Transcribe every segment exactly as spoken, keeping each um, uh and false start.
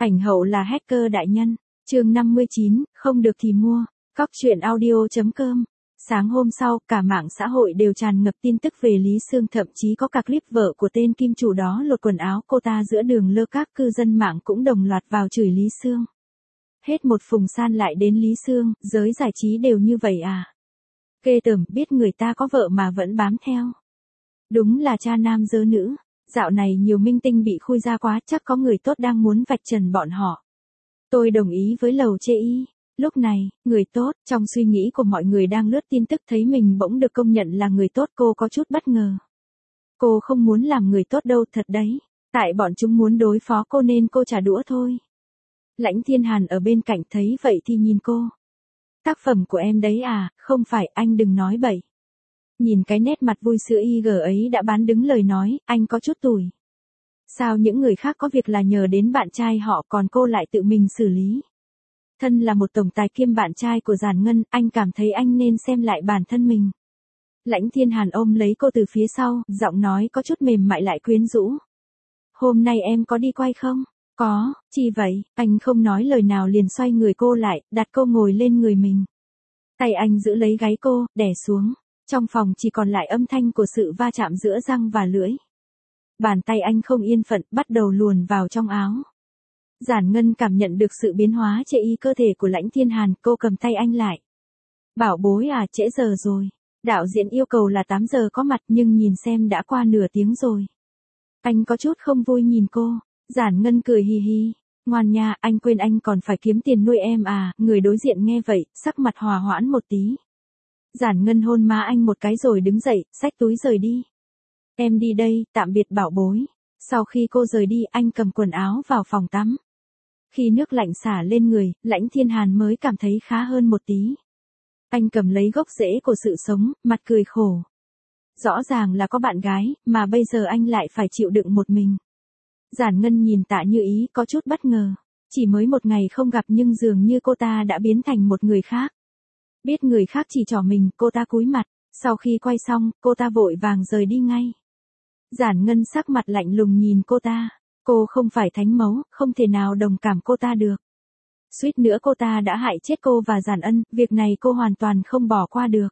Ảnh hậu là hacker đại nhân. Chương năm mươi chín, không được thì mua. Cóc truyện audio chấm com. Sáng hôm sau, cả mạng xã hội đều tràn ngập tin tức về Lý Sương, thậm chí có cả clip vợ của tên kim chủ đó lột quần áo cô ta giữa đường lơ, các cư dân mạng cũng đồng loạt vào chửi Lý Sương. Hết một phùng san lại đến Lý Sương, giới giải trí đều như vậy à? Ghê tởm, biết người ta có vợ mà vẫn bám theo. Đúng là cha nam dơ nữ. Dạo này nhiều minh tinh bị khui ra quá, chắc có người tốt đang muốn vạch trần bọn họ. Tôi đồng ý với lầu chê y. Lúc này, người tốt, trong suy nghĩ của mọi người đang lướt tin tức thấy mình bỗng được công nhận là người tốt, cô có chút bất ngờ. Cô không muốn làm người tốt đâu thật đấy. Tại bọn chúng muốn đối phó cô nên cô trả đũa thôi. Lãnh Thiên Hàn ở bên cạnh thấy vậy thì nhìn cô. Tác phẩm của em đấy à, không phải, anh đừng nói bậy. Nhìn cái nét mặt vui sữa y gờ ấy đã bán đứng lời nói, anh có chút tủi. Sao những người khác có việc là nhờ đến bạn trai họ còn cô lại tự mình xử lý. Thân là một tổng tài kiêm bạn trai của Giản Ngân, anh cảm thấy anh nên xem lại bản thân mình. Lãnh Thiên Hàn ôm lấy cô từ phía sau, giọng nói có chút mềm mại lại quyến rũ. Hôm nay em có đi quay không? Có, chi vậy? Anh không nói lời nào liền xoay người cô lại, đặt cô ngồi lên người mình. Tay anh giữ lấy gáy cô, đè xuống. Trong phòng chỉ còn lại âm thanh của sự va chạm giữa răng và lưỡi. Bàn tay anh không yên phận, bắt đầu luồn vào trong áo. Giản Ngân cảm nhận được sự biến hóa chê y cơ thể của Lãnh Thiên Hàn, cô cầm tay anh lại. Bảo bối à, trễ giờ rồi. Đạo diễn yêu cầu là tám giờ có mặt nhưng nhìn xem đã qua nửa tiếng rồi. Anh có chút không vui nhìn cô. Giản Ngân cười hì hì. Ngoan nha, anh quên anh còn phải kiếm tiền nuôi em à. Người đối diện nghe vậy, sắc mặt hòa hoãn một tí. Giản Ngân hôn má anh một cái rồi đứng dậy, xách túi rời đi. Em đi đây, tạm biệt bảo bối. Sau khi cô rời đi, anh cầm quần áo vào phòng tắm. Khi nước lạnh xả lên người, Lãnh Thiên Hàn mới cảm thấy khá hơn một tí. Anh cầm lấy gốc rễ của sự sống, mặt cười khổ. Rõ ràng là có bạn gái, mà bây giờ anh lại phải chịu đựng một mình. Giản Ngân nhìn Tạ Như Ý có chút bất ngờ. Chỉ mới một ngày không gặp nhưng dường như cô ta đã biến thành một người khác. Biết người khác chỉ trỏ mình, cô ta cúi mặt. Sau khi quay xong, cô ta vội vàng rời đi ngay. Giản Ngân sắc mặt lạnh lùng nhìn cô ta. Cô không phải thánh mẫu, không thể nào đồng cảm cô ta được. Suýt nữa cô ta đã hại chết cô và Giản Ân, việc này cô hoàn toàn không bỏ qua được.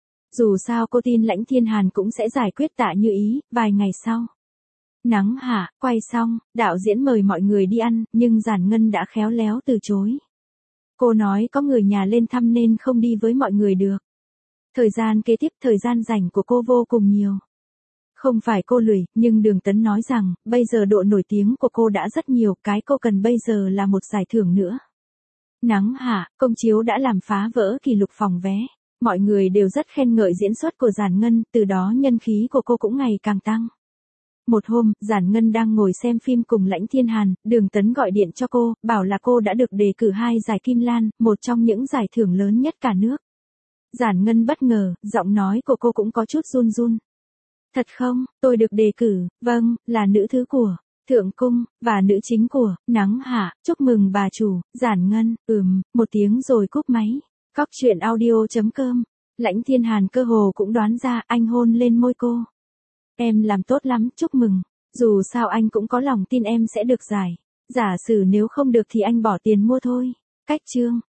Dù sao cô tin Lãnh Thiên Hàn cũng sẽ giải quyết Tạ Như Ý, vài ngày sau. Nắng hạ, quay xong, đạo diễn mời mọi người đi ăn, nhưng Giản Ngân đã khéo léo từ chối. Cô nói có người nhà lên thăm nên không đi với mọi người được. Thời gian kế tiếp, thời gian rảnh của cô vô cùng nhiều. Không phải cô lười, nhưng Đường Tấn nói rằng, bây giờ độ nổi tiếng của cô đã rất nhiều, cái cô cần bây giờ là một giải thưởng nữa. Nắng hạ, công chiếu đã làm phá vỡ kỷ lục phòng vé. Mọi người đều rất khen ngợi diễn xuất của Giản Ngân, từ đó nhân khí của cô cũng ngày càng tăng. Một hôm, Giản Ngân đang ngồi xem phim cùng Lãnh Thiên Hàn, Đường Tấn gọi điện cho cô, bảo là cô đã được đề cử hai giải Kim Lan, một trong những giải thưởng lớn nhất cả nước. Giản Ngân bất ngờ, giọng nói của cô cũng có chút run run. Thật không, tôi được đề cử, vâng, là nữ thứ của Thượng Cung, và nữ chính của Nắng Hạ, chúc mừng bà chủ. Giản Ngân, ừm, một tiếng rồi cúp máy. Cóc truyện audio chấm com. Lãnh Thiên Hàn cơ hồ cũng đoán ra, anh hôn lên môi cô. Em làm tốt lắm, chúc mừng. Dù sao anh cũng có lòng tin em sẽ được giải. Giả sử nếu không được thì anh bỏ tiền mua thôi. Cách chương.